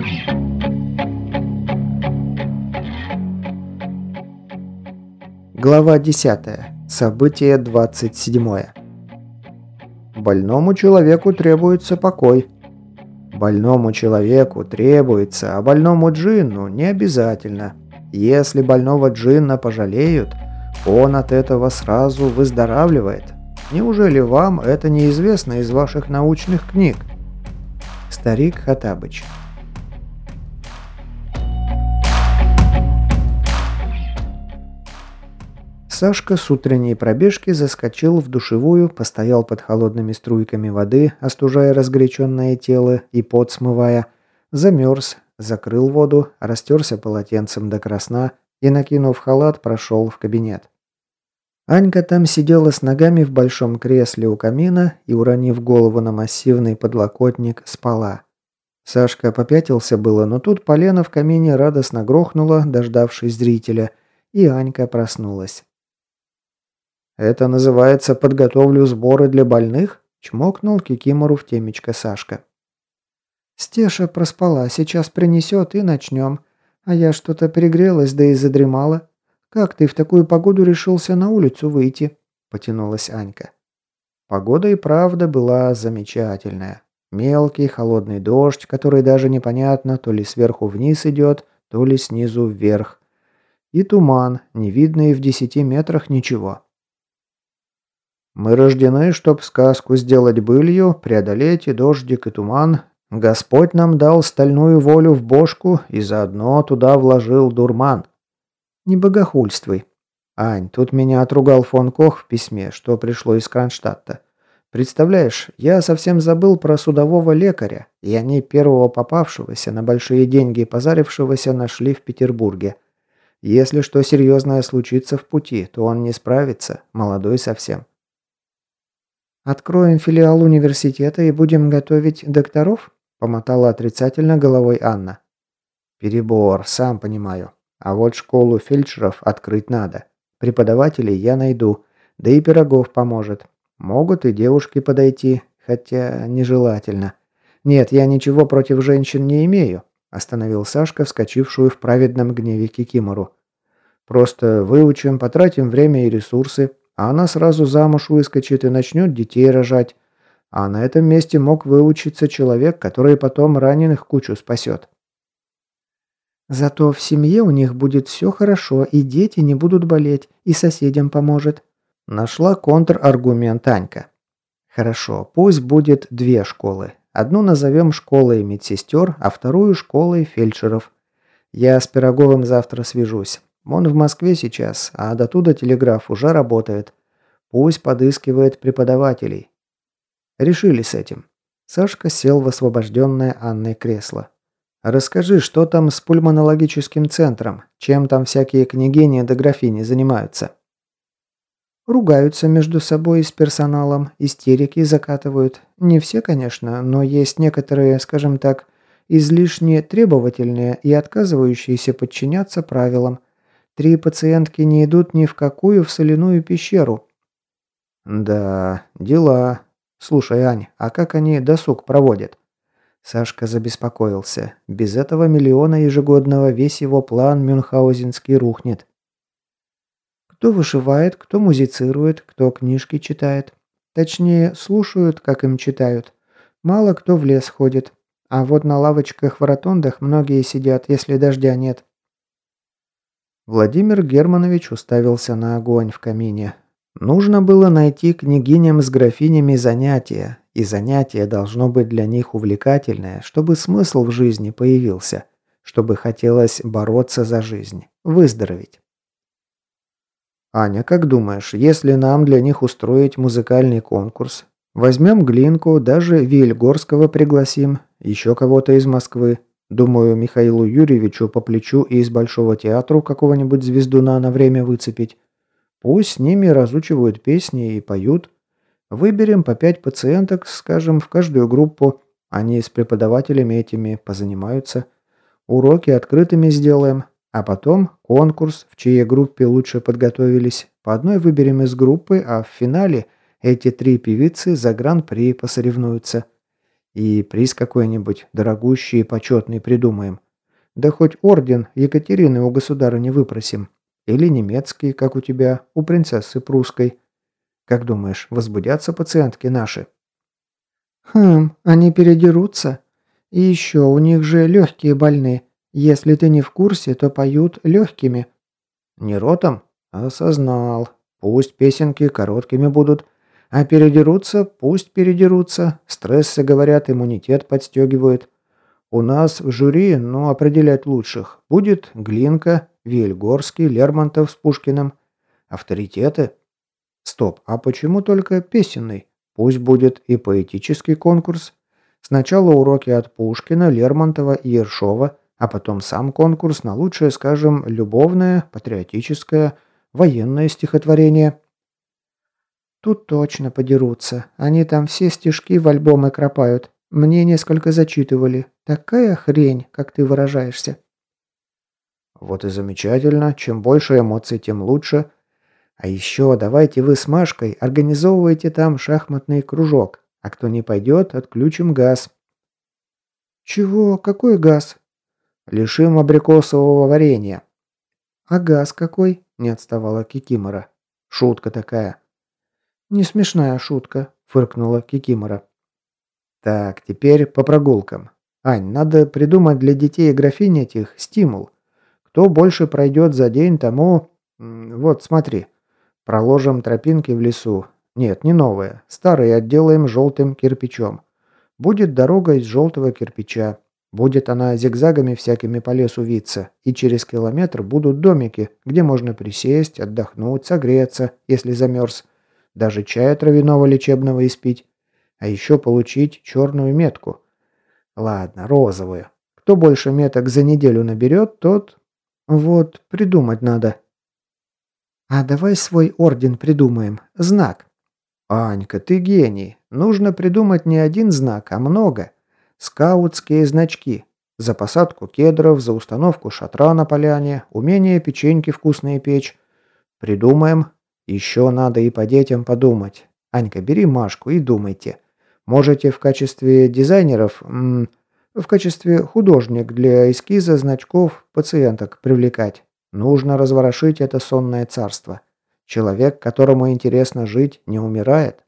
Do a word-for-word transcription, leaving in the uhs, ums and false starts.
Глава десятая. Событие двадцать седьмое. Больному человеку требуется покой. Больному человеку требуется, а больному джинну не обязательно. Если больного джинна пожалеют, он от этого сразу выздоравливает. Неужели вам это неизвестно из ваших научных книг? Старик Хоттабыч. Сашка с утренней пробежки заскочил в душевую, постоял под холодными струйками воды, остужая разгоряченное тело и пот смывая, замерз, закрыл воду, растерся полотенцем до красна и, накинув халат, прошел в кабинет. Анька там сидела с ногами в большом кресле у камина и, уронив голову на массивный подлокотник, спала. Сашка попятился было, но тут полено в камине радостно грохнуло, дождавшись зрителя, и Анька проснулась. «Это называется «подготовлю сборы для больных»?» – чмокнул кикимору в темечко Сашка. «Стеша проспала, сейчас принесет и начнем. А я что-то перегрелась, да и задремала. Как ты в такую погоду решился на улицу выйти?» – потянулась Анька. Погода и правда была замечательная. Мелкий холодный дождь, который даже непонятно, то ли сверху вниз идет, то ли снизу вверх. И туман, не видно и в десяти метрах ничего. «Мы рождены, чтоб сказку сделать былью, преодолеть и дождик, и туман. Господь нам дал стальную волю в бошку и заодно туда вложил дурман». «Не богохульствуй. Ань, тут меня отругал фон Кох в письме, что пришло из Кронштадта. Представляешь, я совсем забыл про судового лекаря, и они первого попавшегося, на большие деньги позарившегося, нашли в Петербурге. Если что серьезное случится в пути, то он не справится, молодой совсем». «Откроем филиал университета и будем готовить докторов?» – помотала отрицательно головой Анна. «Перебор, сам понимаю. А вот школу фельдшеров открыть надо. Преподавателей я найду, да и Пирогов поможет. Могут и девушки подойти, хотя нежелательно. Нет, я ничего против женщин не имею», – остановил Сашка, вскочившую в праведном гневе кикимору. «Просто выучим, потратим время и ресурсы, а она сразу замуж выскочит и начнет детей рожать. А на этом месте мог выучиться человек, который потом раненых кучу спасет». «Зато в семье у них будет все хорошо, и дети не будут болеть, и соседям поможет». Нашла контраргумент Анька. «Хорошо, пусть будет две школы. Одну назовем школой медсестер, а вторую школой фельдшеров. Я с Пироговым завтра свяжусь. Он в Москве сейчас, а до туда телеграф уже работает. Пусть подыскивает преподавателей». Решили с этим. Сашка сел в освобожденное Анной кресло. «Расскажи, что там с пульмонологическим центром? Чем там всякие княгини да графини занимаются?» «Ругаются между собой с персоналом, истерики закатывают. Не все, конечно, но есть некоторые, скажем так, излишне требовательные и отказывающиеся подчиняться правилам. Три пациентки не идут ни в какую в соляную пещеру». «Да, дела. Слушай, Ань, а как они досуг проводят?» Сашка забеспокоился. Без этого миллиона ежегодного весь его план мюнхгаузенский рухнет. Кто вышивает, кто музицирует, кто книжки читает. Точнее, слушают, как им читают. Мало кто в лес ходит. А вот на лавочках в ротондах многие сидят, если дождя нет. Владимир Германович уставился на огонь в камине. Нужно было найти княгиням с графинями занятия, и занятие должно быть для них увлекательное, чтобы смысл в жизни появился, чтобы хотелось бороться за жизнь, выздороветь. «Аня, как думаешь, если нам для них устроить музыкальный конкурс? Возьмем Глинку, даже Вильгорского пригласим, еще кого-то из Москвы. Думаю, Михаилу Юрьевичу по плечу и из Большого театра какого-нибудь звездуна на время выцепить. Пусть с ними разучивают песни и поют. Выберем по пять пациенток, скажем, в каждую группу. Они с преподавателями этими позанимаются. Уроки открытыми сделаем. А потом конкурс, в чьей группе лучше подготовились. По одной выберем из группы, а в финале эти три певицы за гран-при посоревнуются. И приз какой-нибудь дорогущий и почетный придумаем. Да хоть орден Екатерины у государыни выпросим. Или немецкий, как у тебя, у принцессы прусской. Как думаешь, возбудятся пациентки наши?» «Хм, они передерутся. И еще, у них же легкие больны. Если ты не в курсе, то поют легкими». «Не ротом? Осознал. Пусть песенки короткими будут. А передерутся, пусть передерутся. Стрессы, говорят, иммунитет подстегивают. У нас в жюри, ну, определять лучших, будет Глинка, Вильгорский, Лермонтов с Пушкиным. Авторитеты? Стоп, а почему только песенный? Пусть будет и поэтический конкурс. Сначала уроки от Пушкина, Лермонтова и Ершова, а потом сам конкурс на лучшее, скажем, любовное, патриотическое, военное стихотворение». «Тут точно подерутся. Они там все стишки в альбомы кропают. Мне несколько зачитывали. Такая хрень, как ты выражаешься». Вот и замечательно. Чем больше эмоций, тем лучше. А еще давайте вы с Машкой организовывайте там шахматный кружок. А кто не пойдет, отключим газ. «Чего? Какой газ?» Лишим абрикосового варенья. «А газ какой?» – не отставала Кикимора. Шутка такая. «Не смешная шутка», – фыркнула Кикимора. Так, теперь по прогулкам. Ань, надо придумать для детей и графинь этих стимул. Кто больше пройдет за день, тому... м, Вот, смотри. Проложим тропинки в лесу. Нет, не новые. Старые отделаем желтым кирпичом. Будет дорога из желтого кирпича. Будет она зигзагами всякими по лесу виться. И через километр будут домики, где можно присесть, отдохнуть, согреться, если замерз. Даже чая травяного лечебного испить. А еще получить черную метку. Ладно, розовую. Кто больше меток за неделю наберет, тот... Вот, придумать надо. «А давай свой орден придумаем. Знак». Анька, ты гений. Нужно придумать не один знак, а много. Скаутские значки. За посадку кедров, за установку шатра на поляне, умение печеньки вкусные печь. Придумаем. Еще надо и по детям подумать. Анька, бери Машку и думайте. Можете в качестве дизайнеров, м, в качестве художник для эскиза значков пациенток привлекать. Нужно разворошить это сонное царство. Человек, которому интересно жить, не умирает.